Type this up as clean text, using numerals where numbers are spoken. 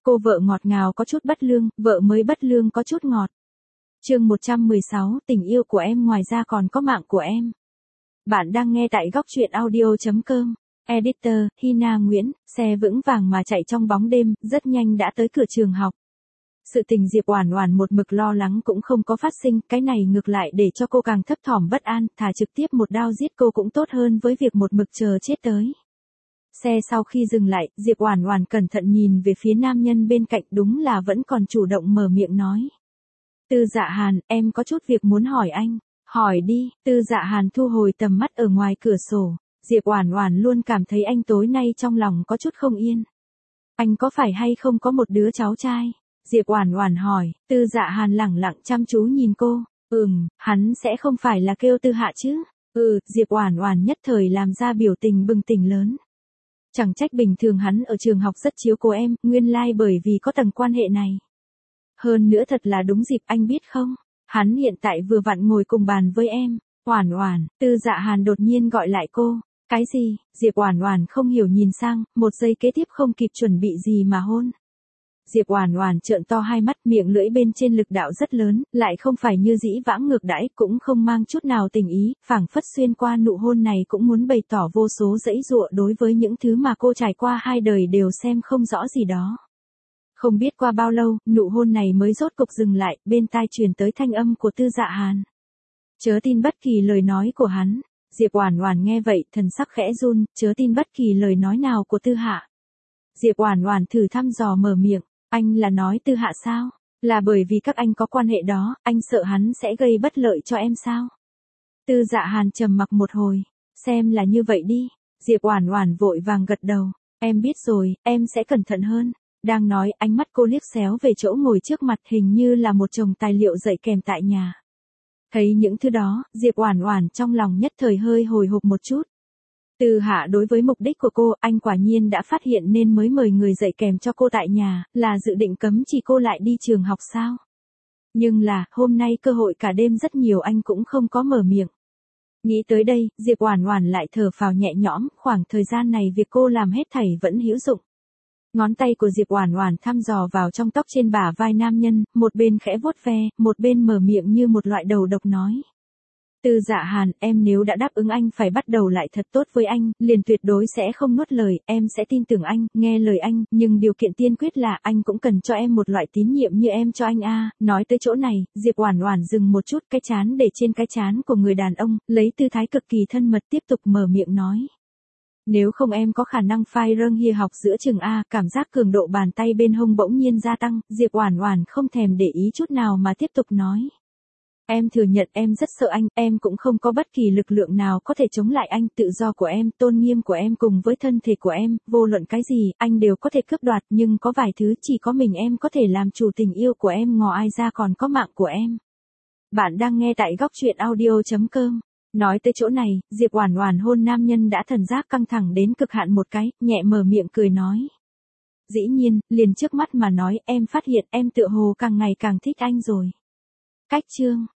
Cô vợ ngọt ngào có chút bất lương, vợ mới bất lương có chút ngọt. Chương 116, tình yêu của em ngoài ra còn có mạng của em. Bạn đang nghe tại góc truyện audio.com. Editor, Hina Nguyễn, xe vững vàng mà chạy trong bóng đêm, rất nhanh đã tới cửa trường học. Sự tình Diệp Oản Oản một mực lo lắng cũng không có phát sinh, cái này ngược lại để cho cô càng thấp thỏm bất an, thà trực tiếp một đao giết cô cũng tốt hơn với việc một mực chờ chết tới. Xe sau khi dừng lại, Diệp Oản Oản cẩn thận nhìn về phía nam nhân bên cạnh, đúng là vẫn còn chủ động mở miệng nói. Tư Dạ Hàn, em có chút việc muốn hỏi anh. Hỏi đi. Tư Dạ Hàn thu hồi tầm mắt ở ngoài cửa sổ. Diệp Oản Oản luôn cảm thấy anh tối nay trong lòng có chút không yên. Anh có phải hay không có một đứa cháu trai? Diệp Oản Oản hỏi. Tư Dạ Hàn lẳng lặng chăm chú nhìn cô. Hắn sẽ không phải là kêu Tư Hạ chứ? Diệp Oản Oản nhất thời làm ra biểu tình bừng tỉnh lớn. Chẳng trách bình thường hắn ở trường học rất chiếu cố em, nguyên lai bởi vì có tầng quan hệ này. Hơn nữa thật là đúng dịp, anh biết không? Hắn hiện tại vừa vặn ngồi cùng bàn với em. Oản Oản, Tư Dạ Hàn đột nhiên gọi lại cô. Cái gì? Diệp Oản Oản không hiểu nhìn sang, một giây kế tiếp không kịp chuẩn bị gì mà hôn. Diệp Oản Oản trợn to hai mắt, miệng lưỡi bên trên lực đạo rất lớn, lại không phải như dĩ vãng ngược đãi, cũng không mang chút nào tình ý, phảng phất xuyên qua nụ hôn này cũng muốn bày tỏ vô số giãy giụa đối với những thứ mà cô trải qua hai đời đều xem không rõ gì đó. Không biết qua bao lâu, nụ hôn này mới rốt cục dừng lại, bên tai truyền tới thanh âm của Tư Dạ Hàn. Chớ tin bất kỳ lời nói của hắn. Diệp Oản Oản nghe vậy, thần sắc khẽ run, chớ tin bất kỳ lời nói nào của Tư Hạ. Diệp Oản Oản thử thăm dò mở miệng, anh là nói Tư Hạ sao? Là bởi vì các anh có quan hệ đó, anh sợ hắn sẽ gây bất lợi cho em sao? Tư Dạ Hàn trầm mặc một hồi, xem là như vậy đi. Diệp Oản Oản vội vàng gật đầu, em biết rồi, em sẽ cẩn thận hơn. Đang nói, ánh mắt cô liếc xéo về chỗ ngồi trước mặt, hình như là một chồng tài liệu dạy kèm tại nhà. Thấy những thứ đó, Diệp Oản Oản trong lòng nhất thời hơi hồi hộp một chút. Tư Hạ đối với mục đích của cô, anh quả nhiên đã phát hiện nên mới mời người dạy kèm cho cô tại nhà, là dự định cấm chỉ cô lại đi trường học sao? Nhưng là, hôm nay cơ hội cả đêm rất nhiều anh cũng không có mở miệng. Nghĩ tới đây, Diệp Oản Oản lại thở phào nhẹ nhõm, khoảng thời gian này việc cô làm hết thảy vẫn hữu dụng. Ngón tay của Diệp Oản Oản thăm dò vào trong tóc trên bả vai nam nhân, một bên khẽ vuốt ve, một bên mở miệng như một loại đầu độc nói. Tư Dạ Hàn, em nếu đã đáp ứng anh phải bắt đầu lại thật tốt với anh, liền tuyệt đối sẽ không nuốt lời, em sẽ tin tưởng anh, nghe lời anh, nhưng điều kiện tiên quyết là anh cũng cần cho em một loại tín nhiệm như em cho anh a. Nói tới chỗ này, Diệp Oản Oản dừng một chút, cái trán để trên cái trán của người đàn ông, lấy tư thái cực kỳ thân mật tiếp tục mở miệng nói. Nếu không em có khả năng phai râng hia học giữa trường A, cảm giác cường độ bàn tay bên hông bỗng nhiên gia tăng, Diệp Oản Oản không thèm để ý chút nào mà tiếp tục nói. Em thừa nhận em rất sợ anh, em cũng không có bất kỳ lực lượng nào có thể chống lại anh, tự do của em, tôn nghiêm của em cùng với thân thể của em, vô luận cái gì, anh đều có thể cướp đoạt, nhưng có vài thứ chỉ có mình em có thể làm chủ tình yêu của em, ngò ai ra còn có mạng của em. Bạn đang nghe tại góc truyện audio.com. Nói tới chỗ này, Diệp Oản Oản hôn nam nhân đã thần giác căng thẳng đến cực hạn một cái, nhẹ mở miệng cười nói. Dĩ nhiên, liền trước mắt mà nói, em phát hiện em tựa hồ càng ngày càng thích anh rồi. Cách chương